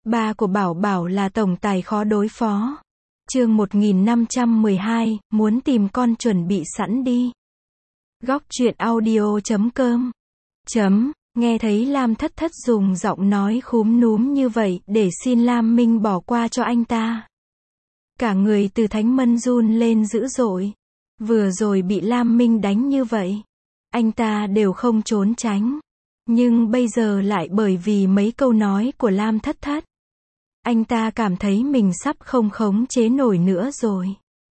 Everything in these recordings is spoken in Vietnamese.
Ba của Bảo Bảo là tổng tài khó đối phó. Chương 1512, muốn tìm con chuẩn bị sẵn đi. Góc truyện audio.com. Nghe thấy Lam Thất Thất dùng giọng nói khúm núm như vậy để xin Lam Minh bỏ qua cho anh ta. Cả người Từ Thánh Mân run lên dữ dội. Vừa rồi bị Lam Minh đánh như vậy, anh ta đều không trốn tránh. Nhưng bây giờ lại bởi vì mấy câu nói của Lam Thất Thất, anh ta cảm thấy mình sắp không khống chế nổi nữa rồi.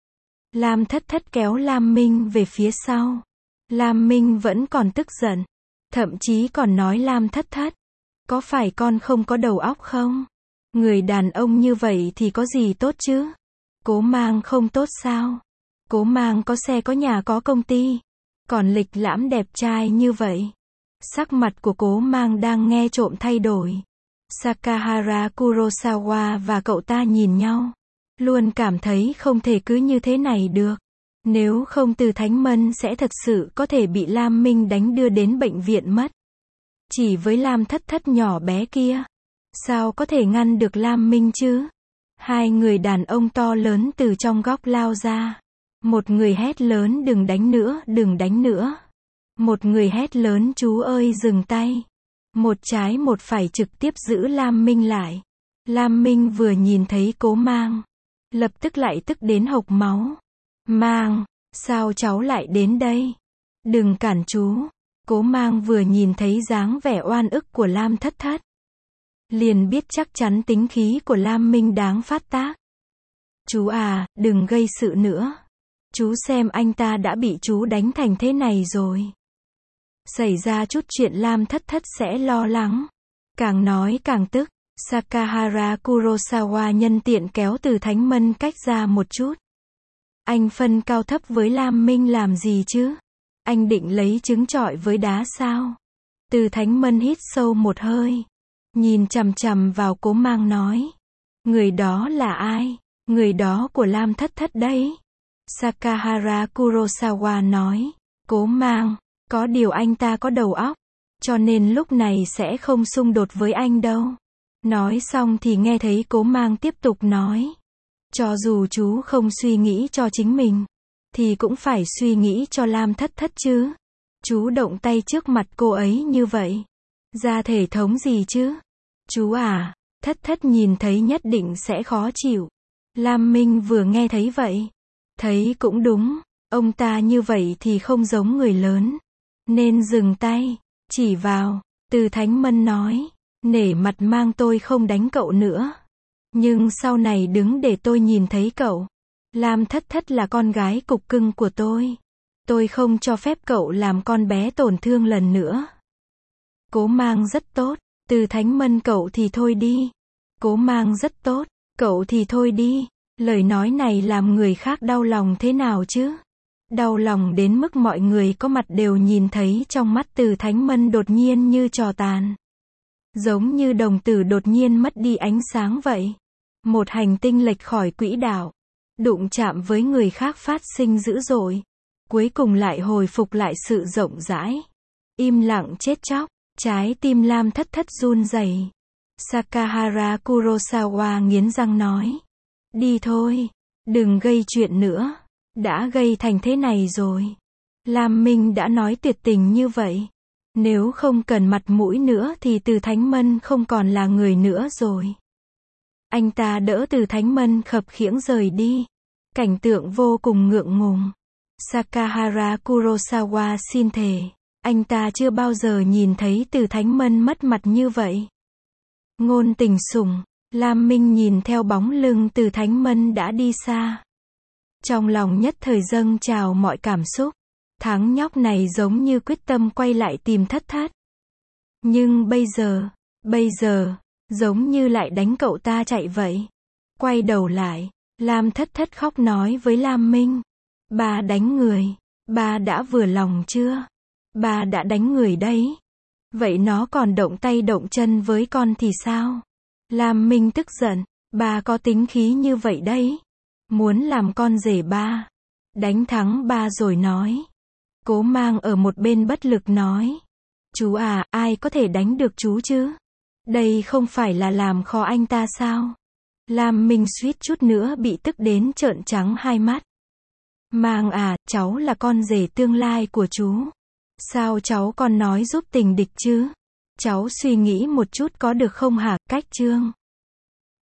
Lam Thất Thất kéo Lam Minh về phía sau. Lam Minh vẫn còn tức giận. Thậm chí còn nói Lam Thất Thất, có phải con không có đầu óc không? Người đàn ông như vậy thì có gì tốt chứ? Cố Mang không tốt sao? Cố Mang có xe có nhà có công ty, còn lịch lãm đẹp trai như vậy. Sắc mặt của Cố Mang đang nghe trộm thay đổi. Sakahara Kurosawa và cậu ta nhìn nhau, luôn cảm thấy không thể cứ như thế này được. Nếu không Từ Thánh Mân sẽ thật sự có thể bị Lam Minh đánh đưa đến bệnh viện mất. Chỉ với Lam Thất Thất nhỏ bé kia, sao có thể ngăn được Lam Minh chứ? Hai người đàn ông to lớn từ trong góc lao ra. Một người hét lớn đừng đánh nữa, đừng đánh nữa. Một người hét lớn chú ơi dừng tay. Một trái một phải trực tiếp giữ Lam Minh lại. Lam Minh vừa nhìn thấy Cố Mang, lập tức lại tức đến hộc máu. Mang, sao cháu lại đến đây? Đừng cản chú. Cố Mang vừa nhìn thấy dáng vẻ oan ức của Lam Thất Thất, liền biết chắc chắn tính khí của Lam Minh đáng phát tác. Chú à, đừng gây sự nữa. Chú xem anh ta đã bị chú đánh thành thế này rồi. Xảy ra chút chuyện Lam Thất Thất sẽ lo lắng. Càng nói càng tức. Sakahara Kurosawa nhân tiện kéo Từ Thánh Mân cách ra một chút. Anh phân cao thấp với Lam Minh làm gì chứ? Anh định lấy trứng trọi với đá sao? Từ Thánh Mân hít sâu một hơi, nhìn chằm chằm vào Cố Mang nói. Người đó là ai? Người đó của Lam Thất Thất đấy. Sakahara Kurosawa nói. Cố Mang, có điều anh ta có đầu óc, cho nên lúc này sẽ không xung đột với anh đâu. Nói xong thì nghe thấy Cố Mang tiếp tục nói. Cho dù chú không suy nghĩ cho chính mình, thì cũng phải suy nghĩ cho Lam Thất Thất chứ. Chú động tay trước mặt cô ấy như vậy, ra thể thống gì chứ? Chú à, Thất Thất nhìn thấy nhất định sẽ khó chịu. Lam Minh vừa nghe thấy vậy, thấy cũng đúng, ông ta như vậy thì không giống người lớn, nên dừng tay, chỉ vào. Từ Thánh Mân nói, nể mặt Mang tôi không đánh cậu nữa. Nhưng sau này đứng để tôi nhìn thấy cậu. Lam Thất Thất là con gái cục cưng của tôi. Tôi không cho phép cậu làm con bé tổn thương lần nữa. Cố Mang rất tốt. Từ Thánh Mân cậu thì thôi đi. Cố Mang rất tốt. Cậu thì thôi đi. Lời nói này làm người khác đau lòng thế nào chứ? Đau lòng đến mức mọi người có mặt đều nhìn thấy trong mắt Từ Thánh Mân đột nhiên như trò tàn. Giống như đồng tử đột nhiên mất đi ánh sáng vậy. Một hành tinh lệch khỏi quỹ đạo, đụng chạm với người khác phát sinh dữ dội, cuối cùng lại hồi phục lại sự rộng rãi. Im lặng chết chóc, trái tim Lam Thất Thất run rẩy. Sakahara Kurosawa nghiến răng nói. Đi thôi, đừng gây chuyện nữa. Đã gây thành thế này rồi. Lam Minh đã nói tuyệt tình như vậy. Nếu không cần mặt mũi nữa thì Từ Thánh Mân không còn là người nữa rồi. Anh ta đỡ Từ Thánh Mân khập khiễng rời đi. Cảnh tượng vô cùng ngượng ngùng. Sakahara Kurosawa xin thề, anh ta chưa bao giờ nhìn thấy Từ Thánh Mân mất mặt như vậy. Ngôn tình sủng. Lam Minh nhìn theo bóng lưng Từ Thánh Mân đã đi xa. Trong lòng nhất thời dâng trào mọi cảm xúc. Thằng nhóc này giống như quyết tâm quay lại tìm Thất Thất. Nhưng bây giờ, giống như lại đánh cậu ta chạy vậy. Quay đầu lại, Lam Thất Thất khóc nói với Lam Minh. Ba đánh người, ba đã vừa lòng chưa? Ba đã đánh người đấy. Vậy nó còn động tay động chân với con thì sao? Lam Minh tức giận, ba có tính khí như vậy đấy. Muốn làm con rể ba. Đánh thắng ba rồi nói. Cố Mang ở một bên bất lực nói. Chú à, ai có thể đánh được chú chứ? Đây không phải là làm khó anh ta sao? Lam Minh suýt chút nữa bị tức đến trợn trắng hai mắt. Mang à, cháu là con rể tương lai của chú. Sao cháu còn nói giúp tình địch chứ? Cháu suy nghĩ một chút có được không hả, Cách Trương?